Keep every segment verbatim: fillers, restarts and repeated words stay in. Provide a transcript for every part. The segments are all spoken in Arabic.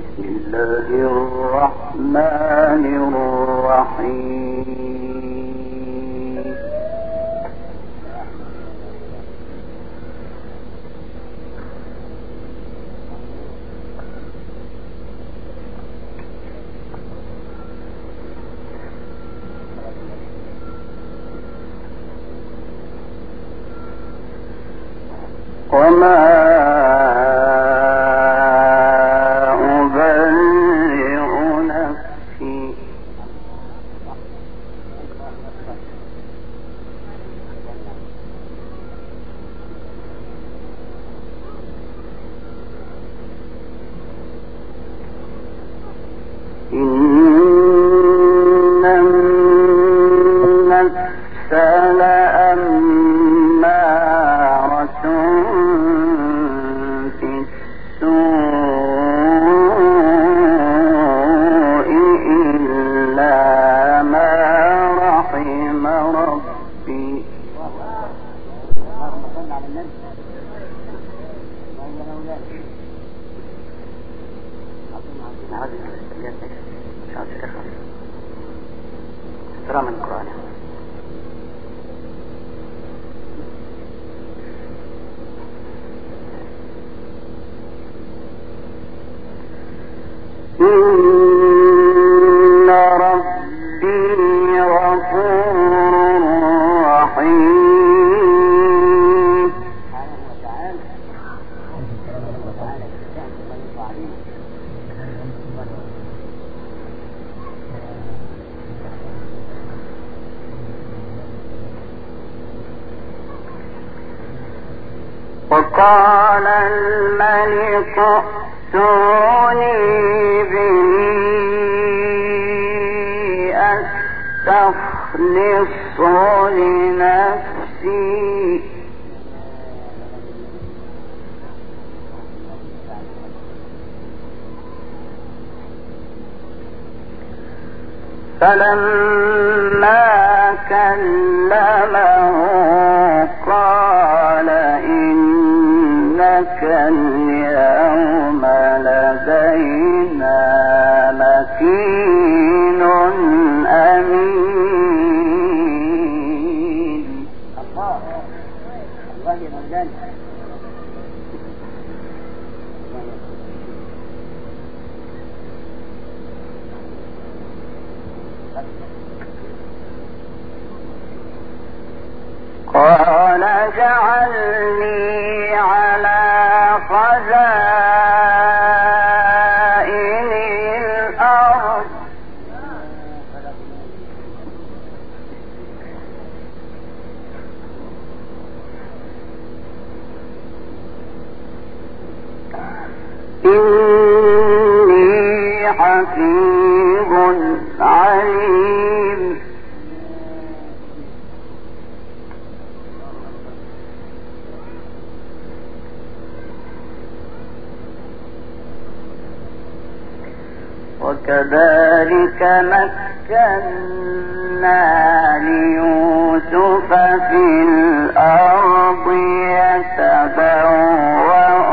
بسم الله الرحمن الرحيم. وما إن ربي غفور رحيم. وقال الملك ائتوني به أستخلصه لنفسي فلما كلمه قال إنك اليوم لدينا مكين أمين. الله الله يا مولانا. قال اجعلني على خزائن الأرض إني حفيظ عليم. وكذلك مكنا ليوسف في الأرض يتبوأ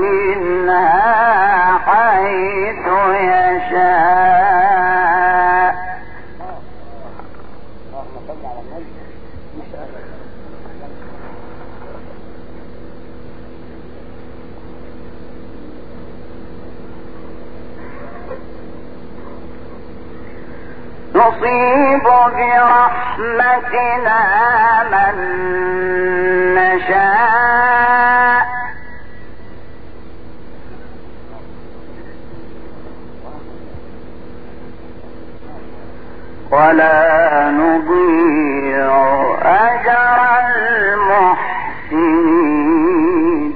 منها حيث يشاء. نصيب برحمتنا من نشاء ولا نضيع أجر المحسنين.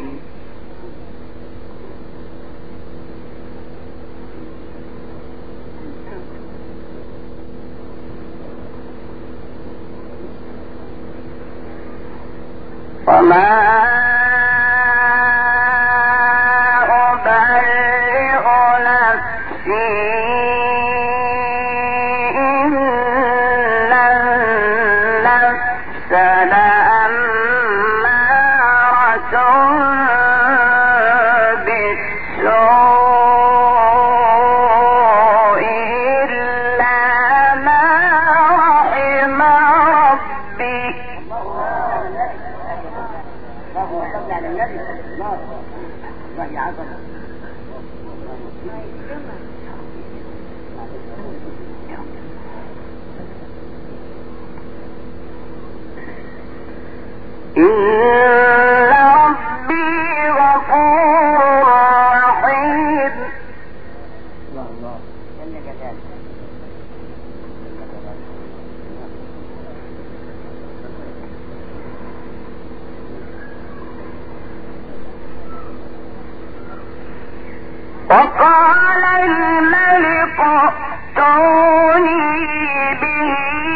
وما أبرئ نفسي إن النفس لأمارة بالسوء وهي عظمة إن ربي غفور رحيم. الله الله جل جلاله. وقال الملك ائتوني به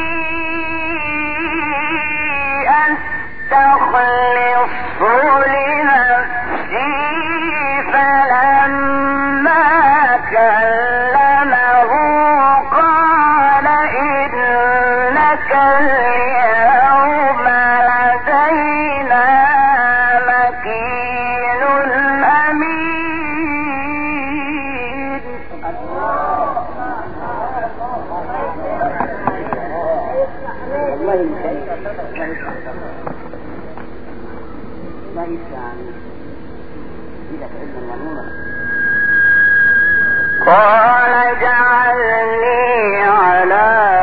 أستخلصه لنفسي. فلما كلمه قال إنك اليوم لدينا مكين أمين. الله يسعدك الله يسعدك إذا علما ونورا. قال اجعلني على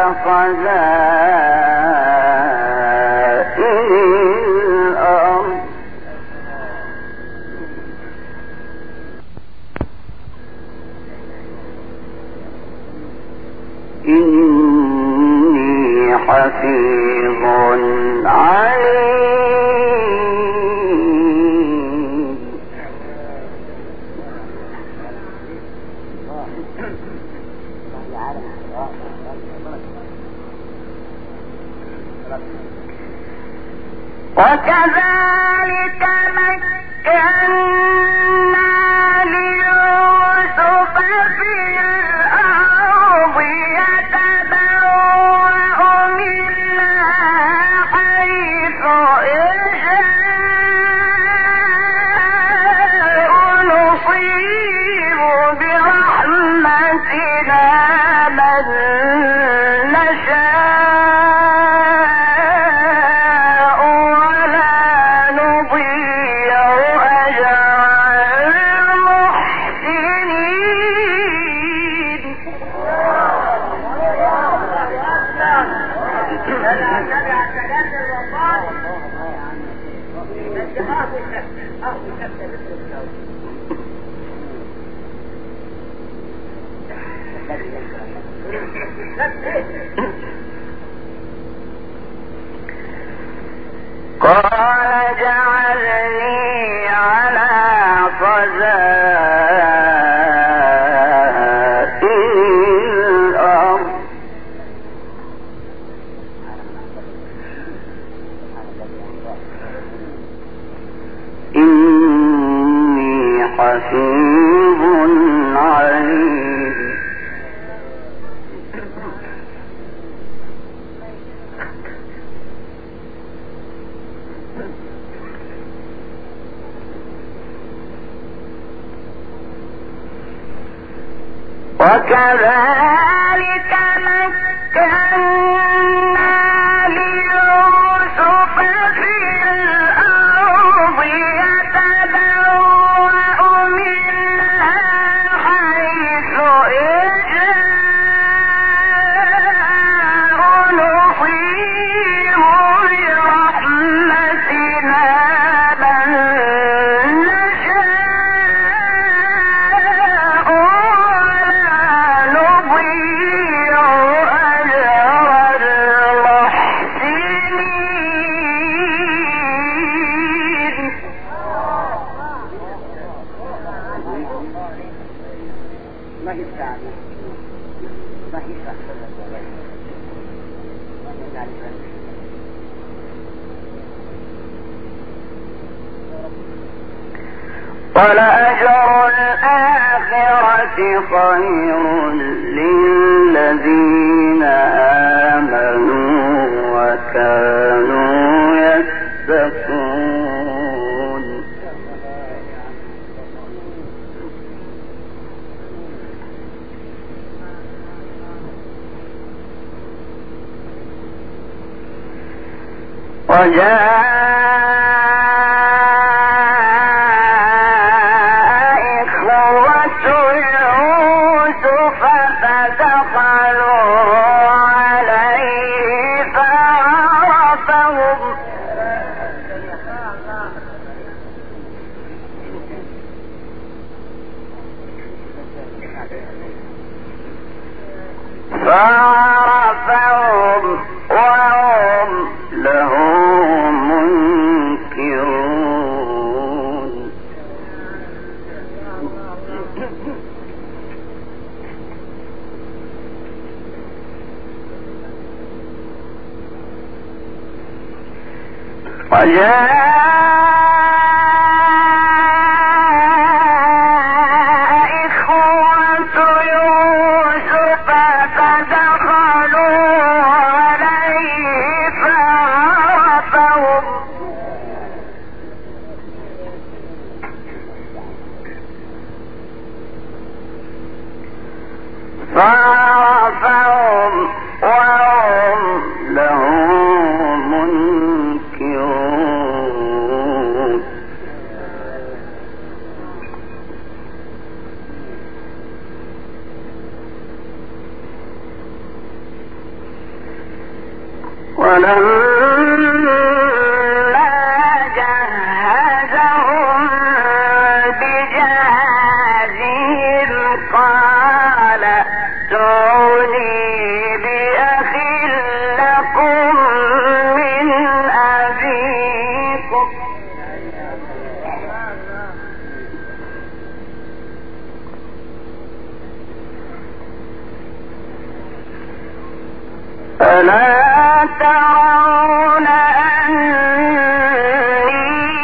خزائن الأرض إني حفيظ عليم. وكذلك مكنا ليوسف في الأرض يتبوأ منها حيث يشاء نصيب برحمتنا من نشاء قال اجعلني على خزائن الأرض إني حفيظ عليم. وكذلك مكنا ليوسف في الأرض يتبوأ منها حيث يشاء نصيب برحمتنا من نشاء نضيع أجر المحسنين. الله يسعدك الله يسعدك. ولأجر الآخرة خير للذين آمنوا وكانوا يتقون. وجاء فعرفهم وهم له منكرون. وجاء فعرفهم وهم له منكرون. ولما جهزهم بجهازهم قال ائتوني بأخ لكم من أبيكم. ألا ترون أني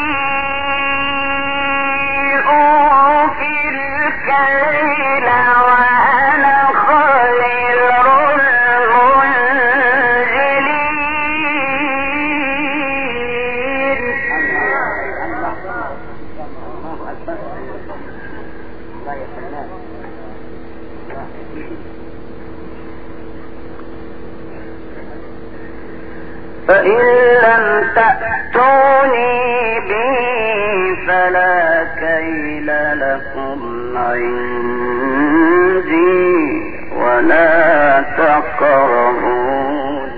أوفي الكيل وأنا خير المنزلين. فإن لم تأتوني به فلا كيل لكم عندي ولا تقربون.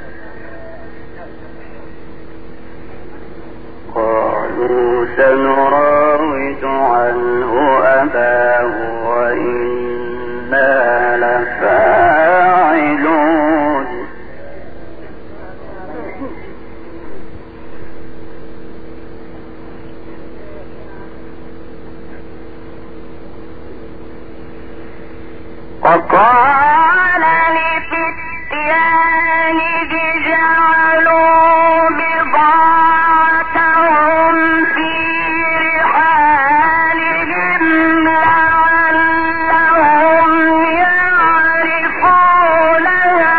قالوا سنراود عنه أباه وإنا لفاعلون. وقال لفتيانه اجعلوا بضاعتهم في رحالهم لعلهم يعرفونها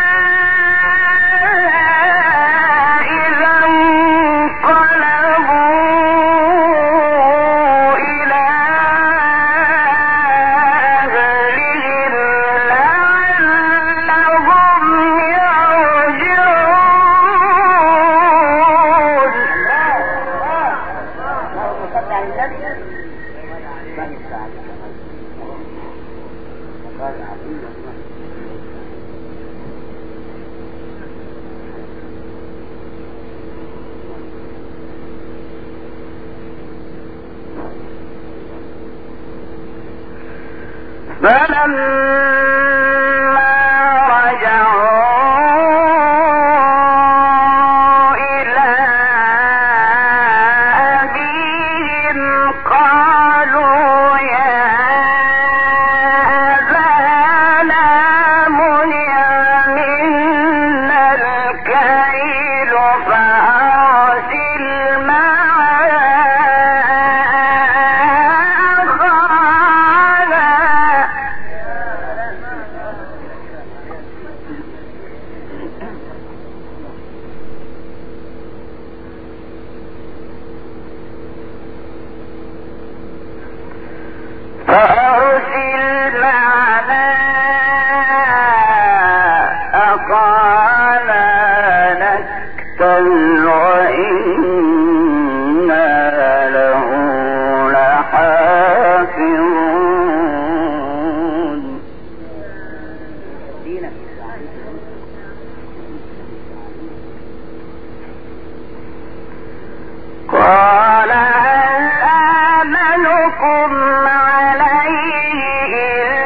إذا انقلبوا إلى فلما رجعوا إلى أبيهم قالوا يا أبانا منع منا الكيل فأرسل معنا فأرسل معنا أخانا نكتل وإنا له لحافظون. قال هل آمنكم عليه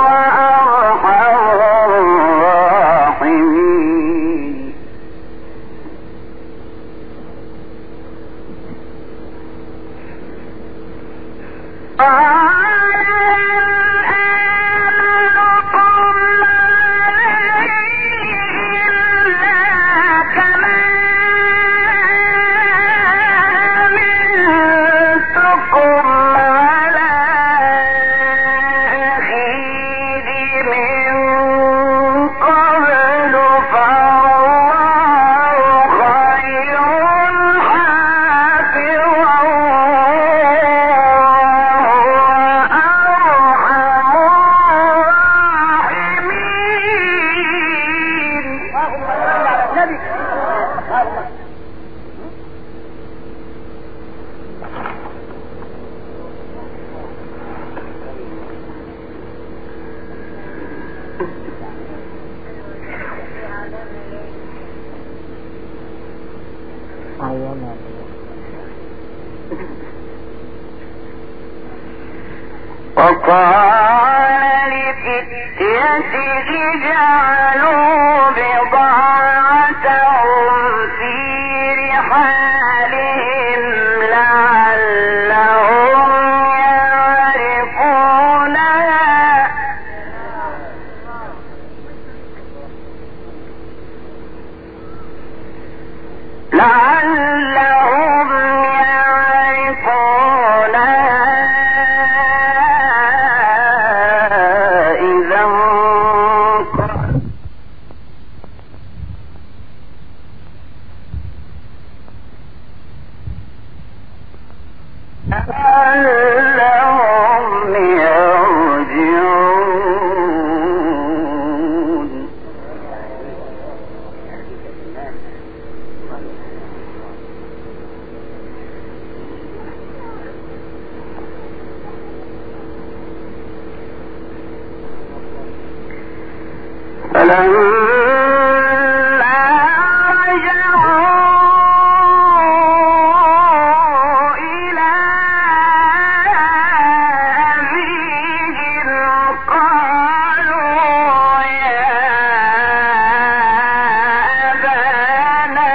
وقال لفتيته جعلوا بضاعتهم في رحالهم لعلهم يعرفونها لعلهم يعرفونها لعلهم يرجعون. فلما رجعوا إلى أبيهم قالوا يا أبانا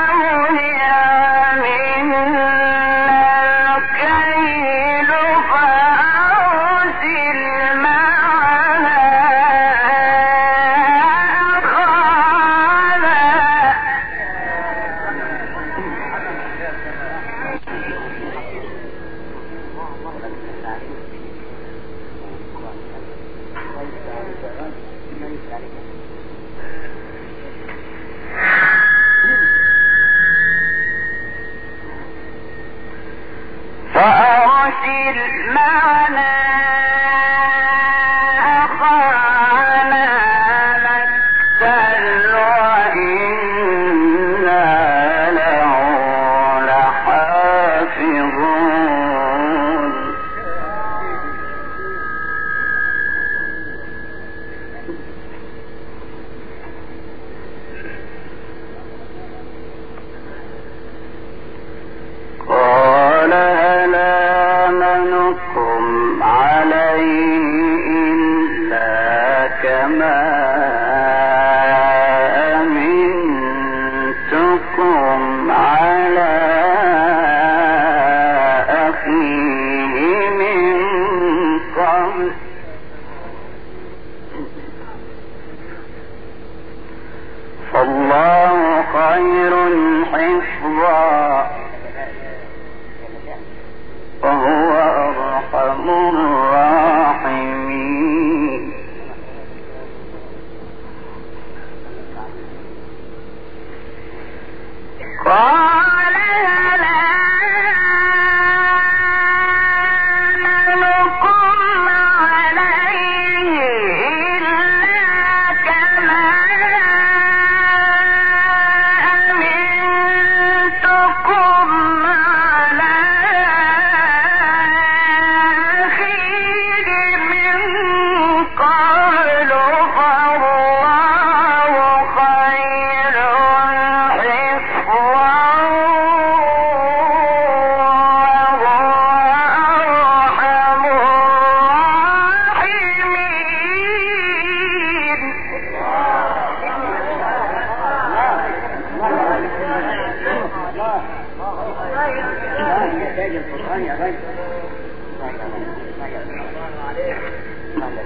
منع منا الكيل فأرسل معنا أخانا فأرسل معنا أخانا نكتل وإنا له لحافظون. قال هل آمنكم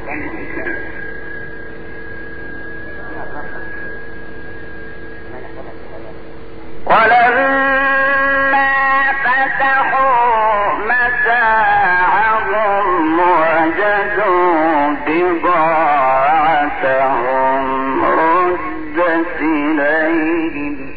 ولما فتحوا متاعهم وجدوا بضاعتهم ردت إليهم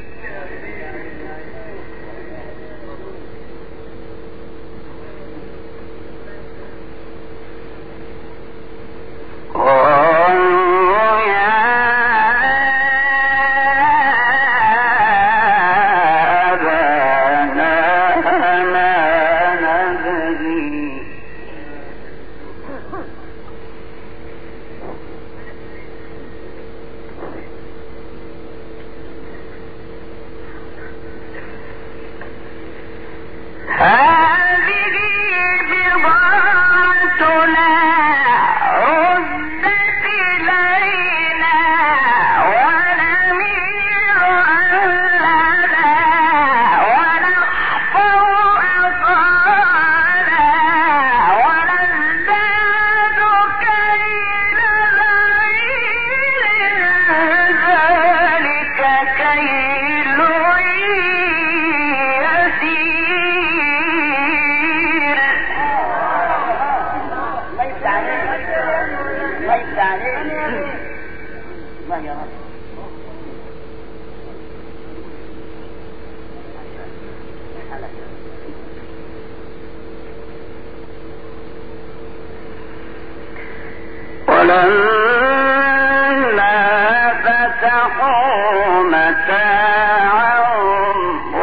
ولما فتحوا متاعهم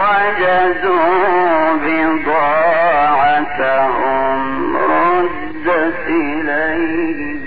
وجدوا بضاعتهم ردت إليهم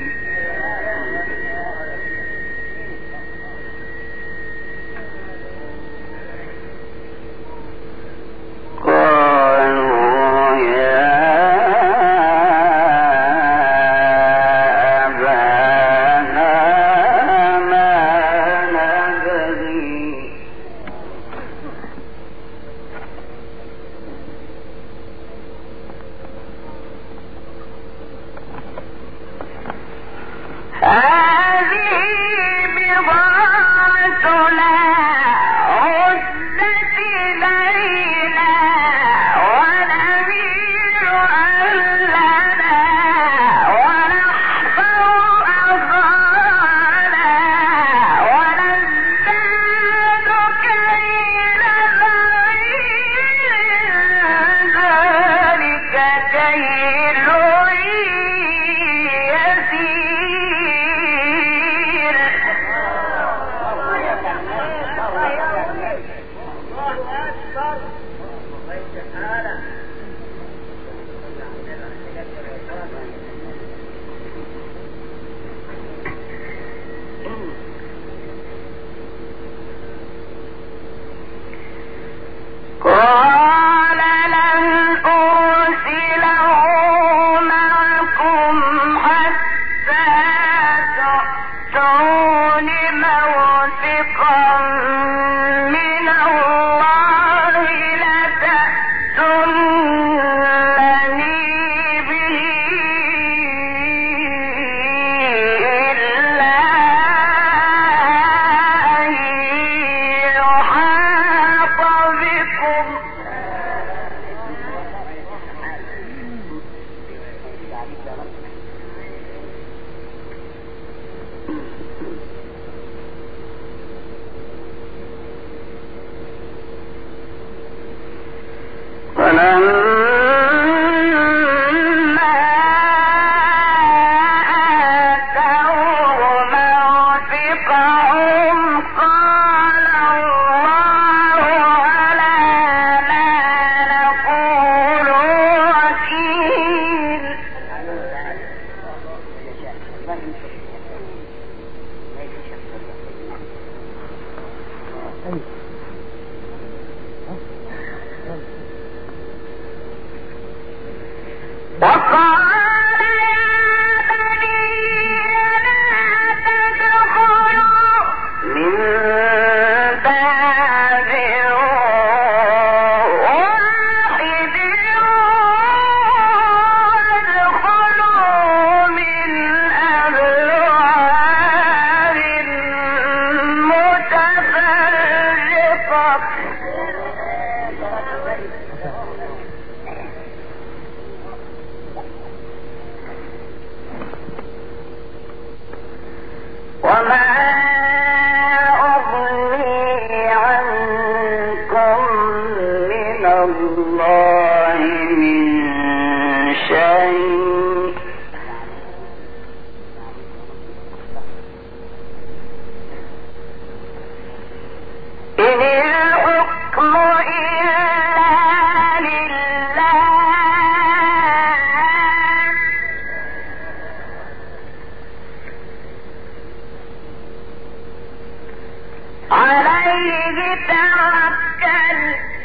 عليه توكل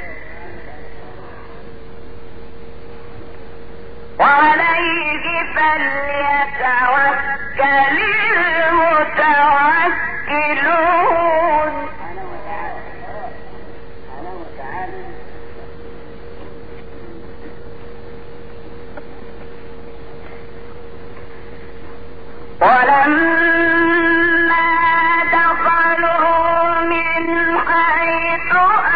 وعليه فليتوكل المتوكلون. ولما دخلوا من حيث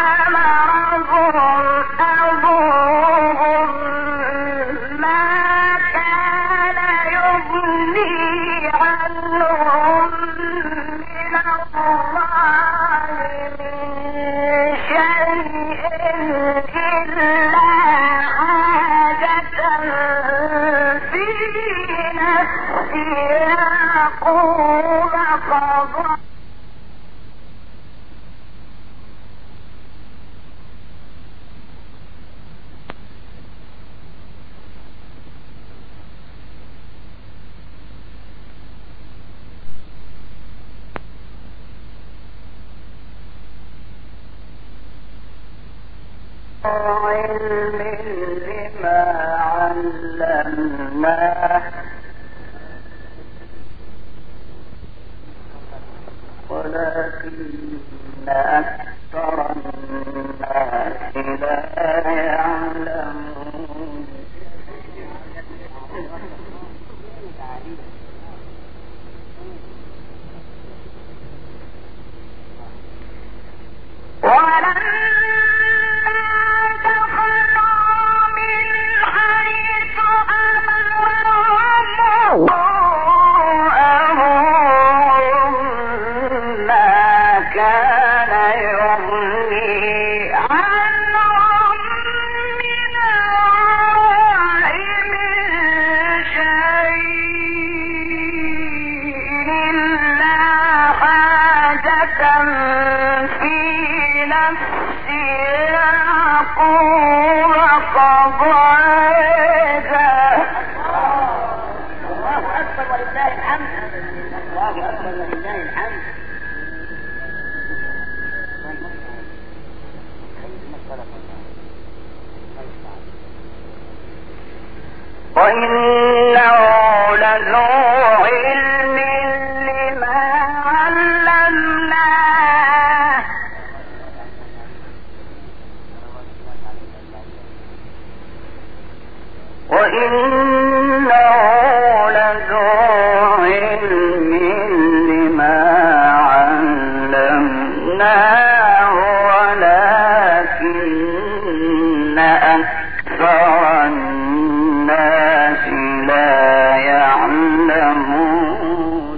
أمرهم أبوهم ما كان يغني عنهم من الله من شيء إلا حاجة في نفس يعقوب قضى علم لما علمناه ولكن أكثر الناس لا يعلمون. وإنه لذو علم لما علمناه وإنه لذو علم لما علمناه ولكن أكثر الناس لا يعلمون.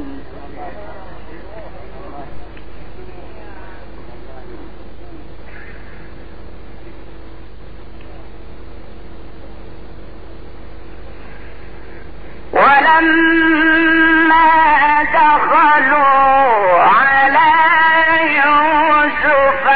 ولما دخلوا على يوسف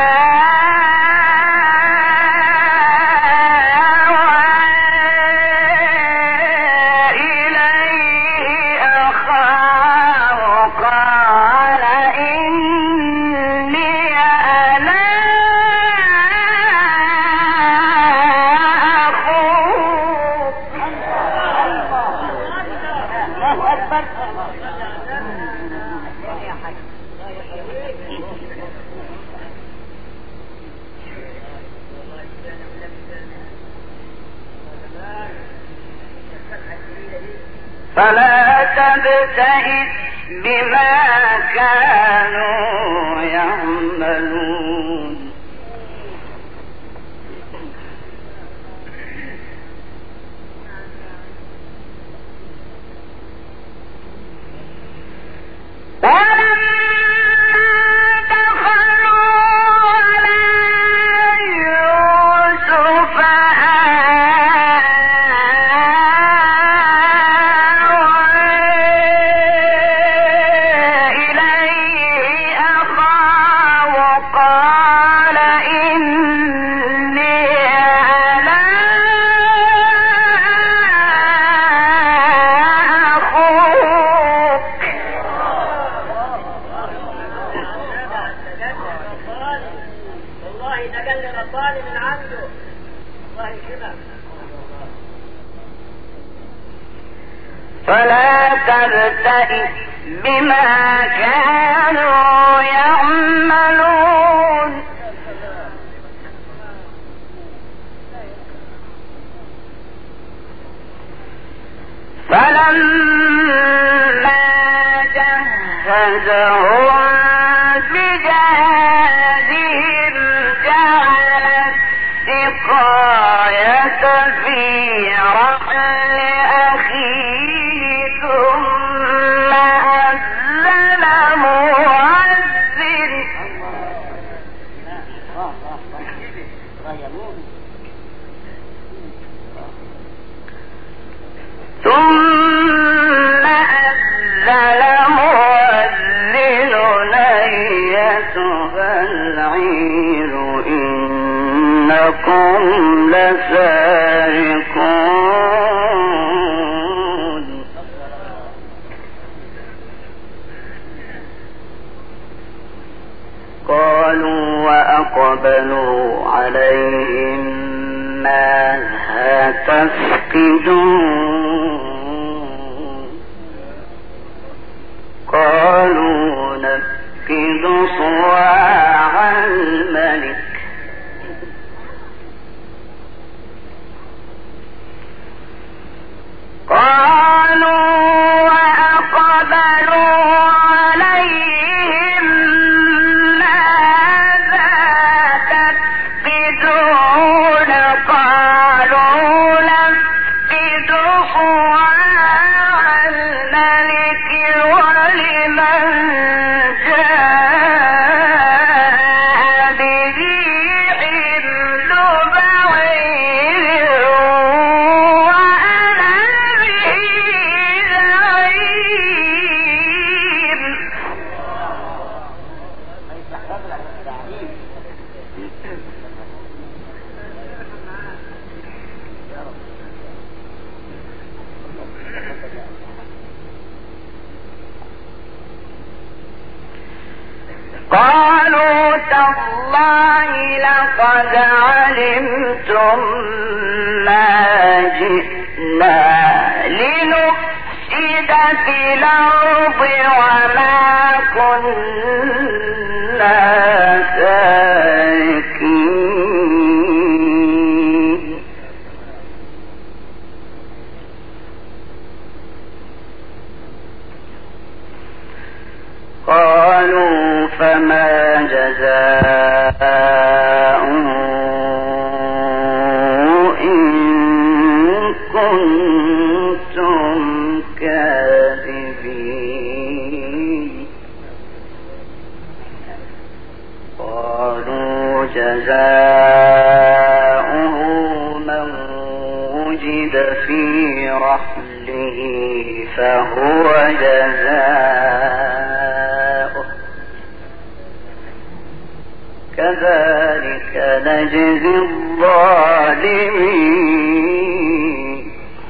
فلا تبتئس بما كانوا يعملون. قال فلا تبتئس بما كانوا يعملون فلما جهزهم بجهازهم جعل السقاية في رحل أخيه ثم أذن مؤذن ثم أذن مؤذن أيتها العير إنكم لسارقون قالوا وأقبلوا عليهم ماذا تفقدون قالوا نفقد صواع الملك قالوا وأقبلوا عليهم ماذا تفقدون قالوا نفقد صواع الملك ولمن جاء بريح بعير وأنا به زعيم قالوا تالله لقد علمتم ما جئنا لنفسد في الأرض وما كنا سارقين قالوا فما جزاؤه إن كنتم كاذبين قالوا جزاؤه من وجد في رحله فهو جزاؤه كذلك نجزي الظالمين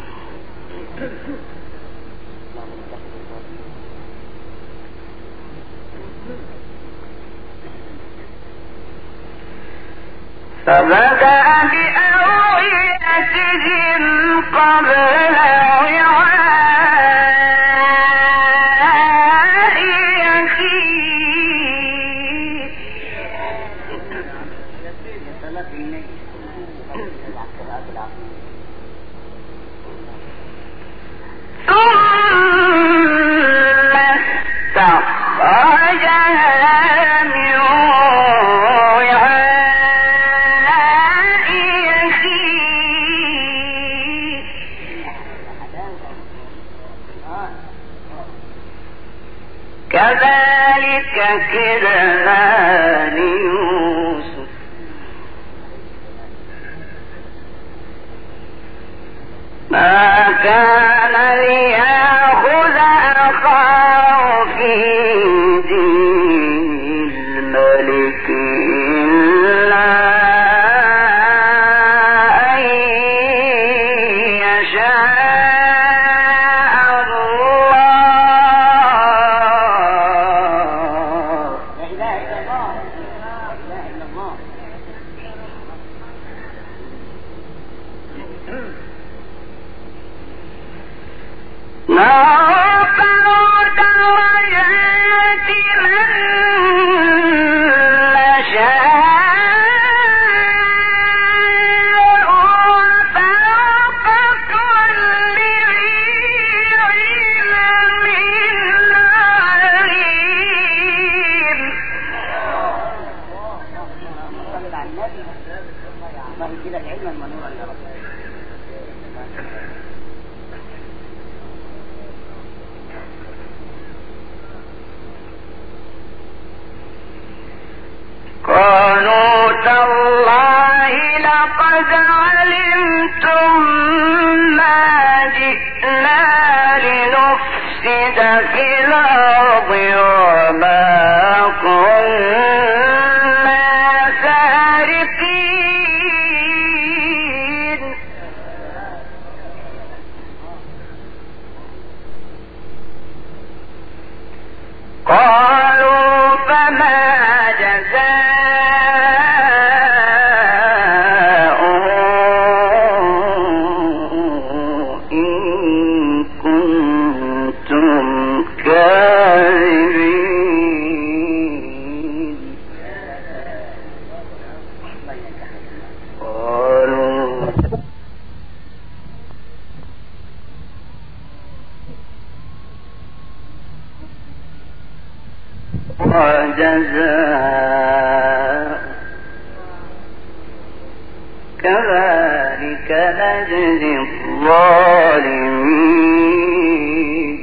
فبدأ بأوعيتهم قبل وعاء أخيه ثم استخرجها من وعاء أخيه كذلك كدنا ليوسف ما كان ليأخذ أخاه في دين الملك إلا أن يشاء الله لا إله إلا الله لا إله إلا الله وجزاء كذلك نجزي الظالمين.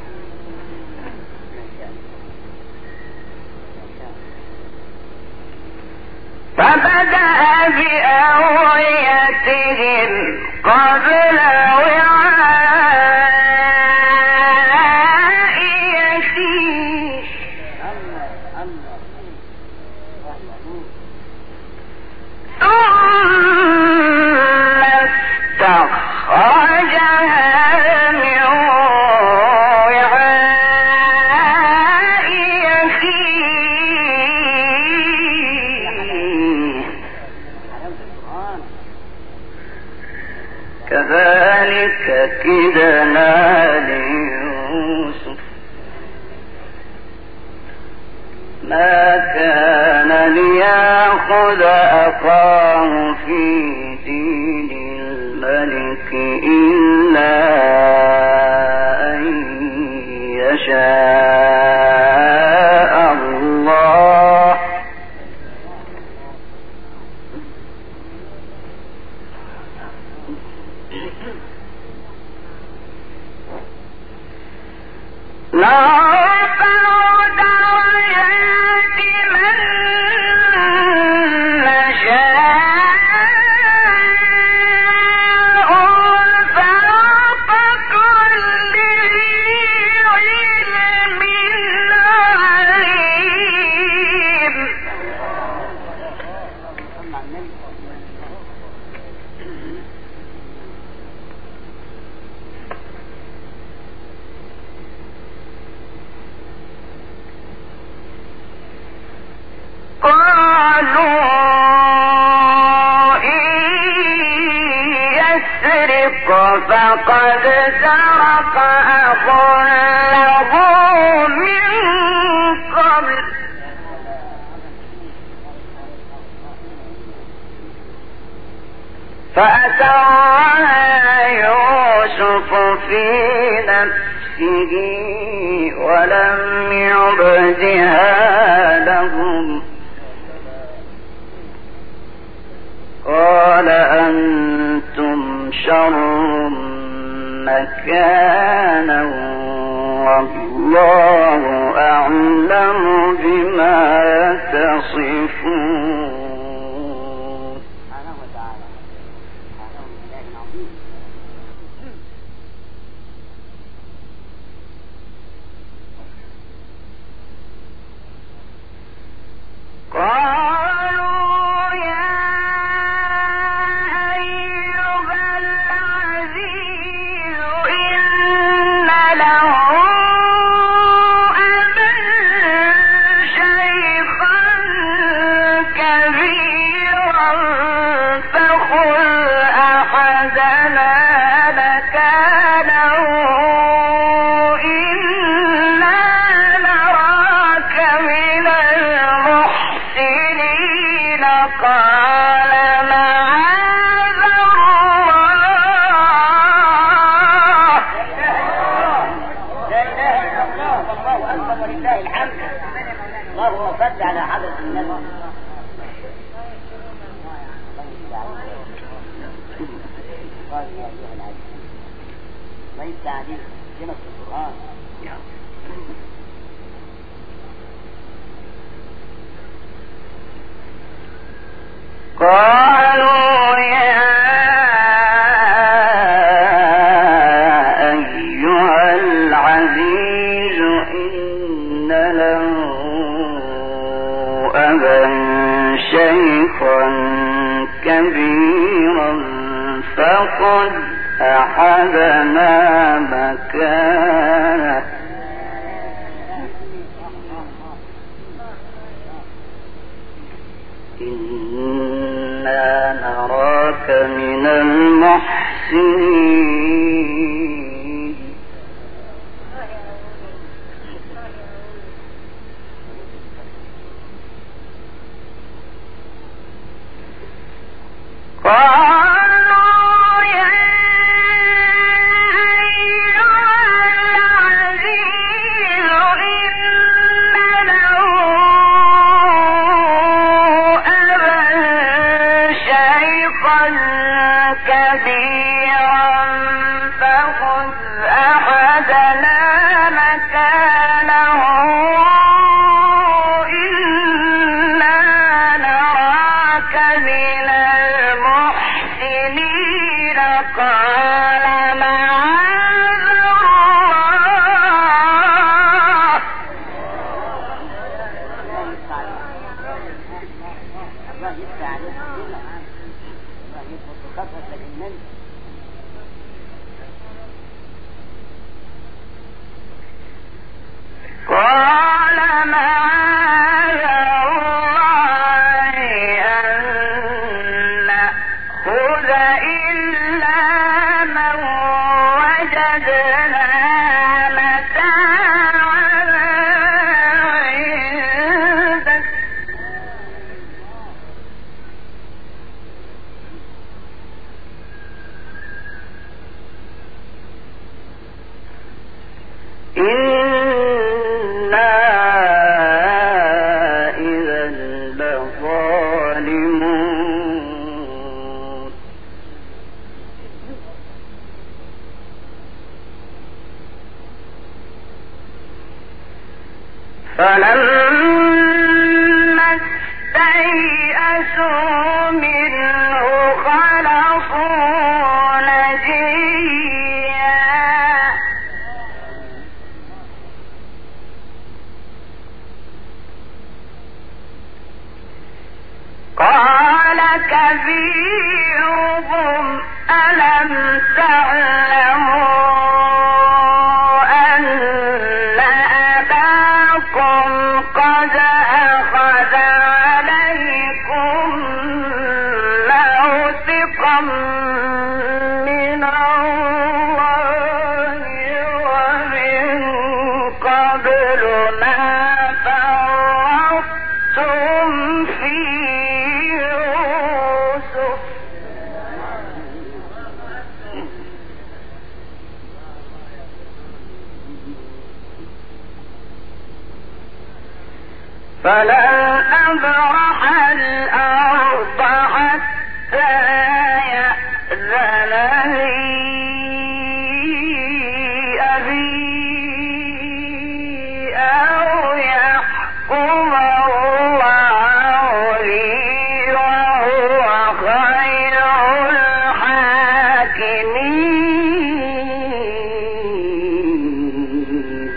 فبدأ بأوعيتهم قبل كذلك كدنا ليوسف ما كان ليأخذ أخاه في دين الملك إلا أن يشاء الله. فقد سرق أخ له من قبل فأسرها يوسف في نفسه ولم يبدها لهم قال أنتم شر مكانا والله أعلم بما تصفون. كذلك الله أكبر ولله الحمد. اللهم صل على حضرة النبي. الله يفتح عليك كلمة القرآن. قالوا يا أيها العزيز إن له أبا شيخا كبيرا فخذ أحدنا مكانه إنا نراك من المحسنين. قالوا يا أيها العزيز إن له أبا شيخا كبيرا فخذ أحدنا مكانه إنا نراك من المحسنين. قال معاذ الله. الله يفتح عليك الله يفتح خطرة للنبي. قال معاذ الله أن نأخذ إلا من وجدنا متاعنا عنده. إنا إذا لظالمون. فلما استيئسوا منه خلصوا نجيا قال كبيرهم ألم تعلموا أن أباكم قد أخذ عليكم موثقا من الله ومن قبل ما فرطتم في يوسف فلن أبرح الأرض حتى يأذن لي أبي أو يحكم الله لي وهو خير الحاكمين.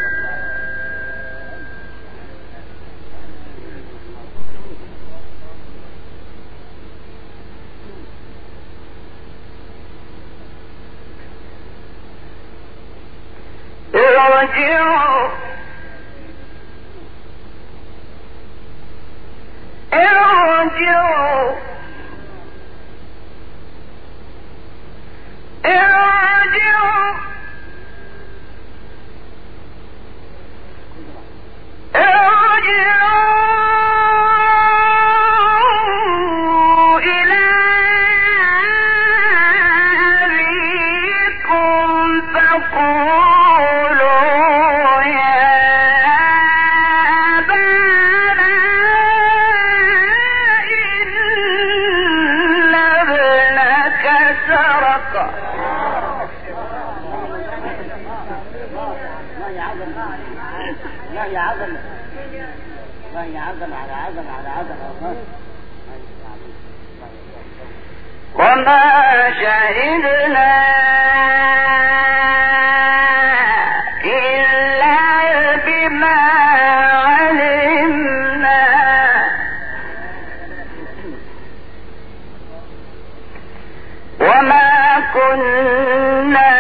ارجعوا ارجعوا ارجعوا ارجعوا إلى أبيكم فقولوا يا لا يا عظمة، لا يا عظمة على عظمة على عظمة. وما شهدنا إلا بما علمنا وما كنا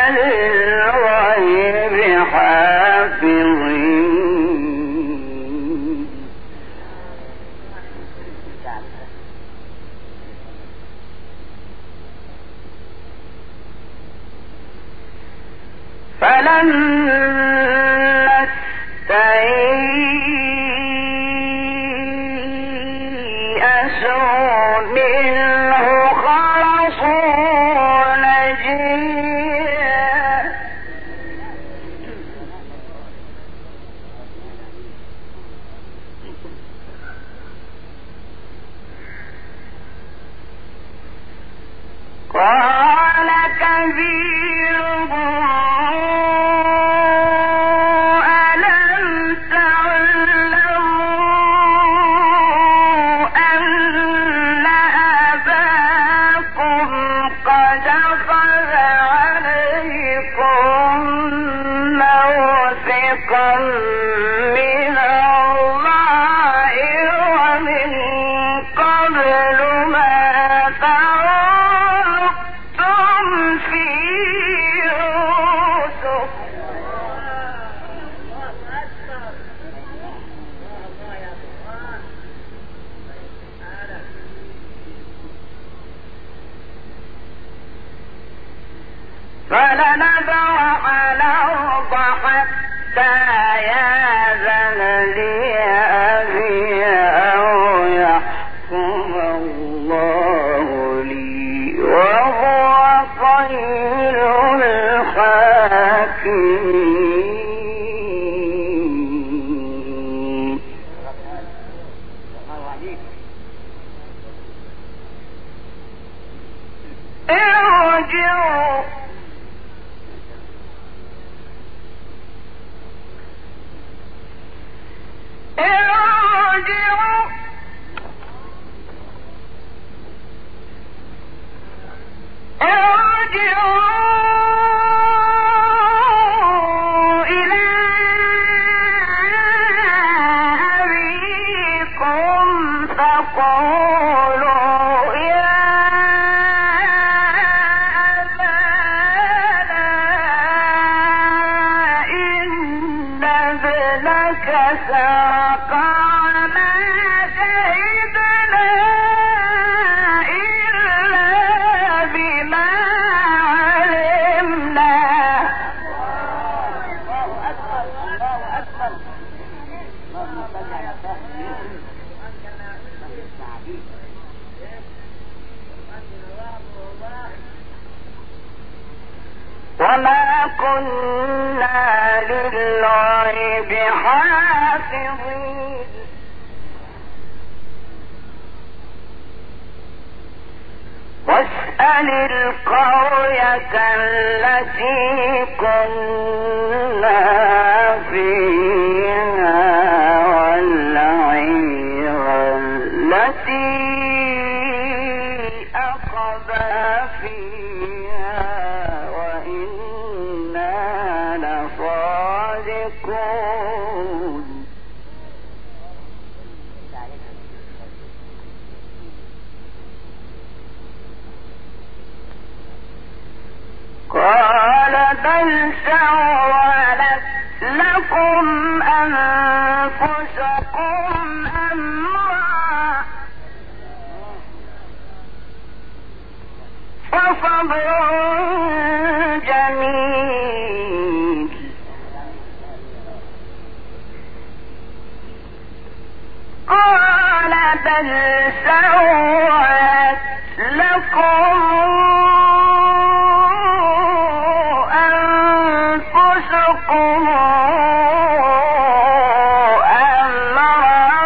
للغيب حافظين. فلما استيئسوا منه خلصوا نجيا قال كبيرهم من الله ومن قبل ما فرطتم في يوسف فلنبرح الأرض حتى يأذن لي أبي أو يحكم الله لي وهو خير الحاكمين. ارجعوا ارجعوا ارجعوا إلى أبيكم فقولوا يا أبانا إن ابنك سرق وما شهدنا إلا بما علمنا. الله أكبر الله أكبر. اللهم صل على سيدنا وما كنا للغيب حافظين. واسأل القرية التي كنا فيها والعير التي أقبى فيها وإنا لصادقون. قال بل سولت لكم أنفسكم أمرا فصبر جميل. قال بل سولت لكم أنفسكم أمرا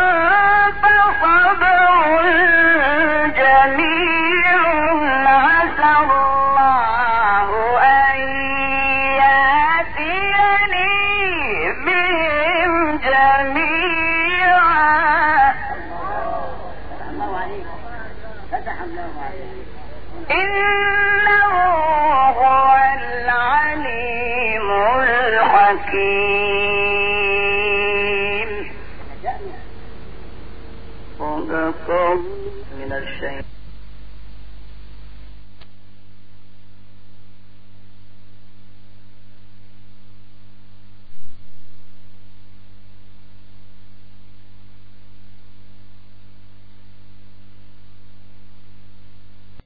فصبر جميل عسى الله أن يأتيني به رزقهم من الشيء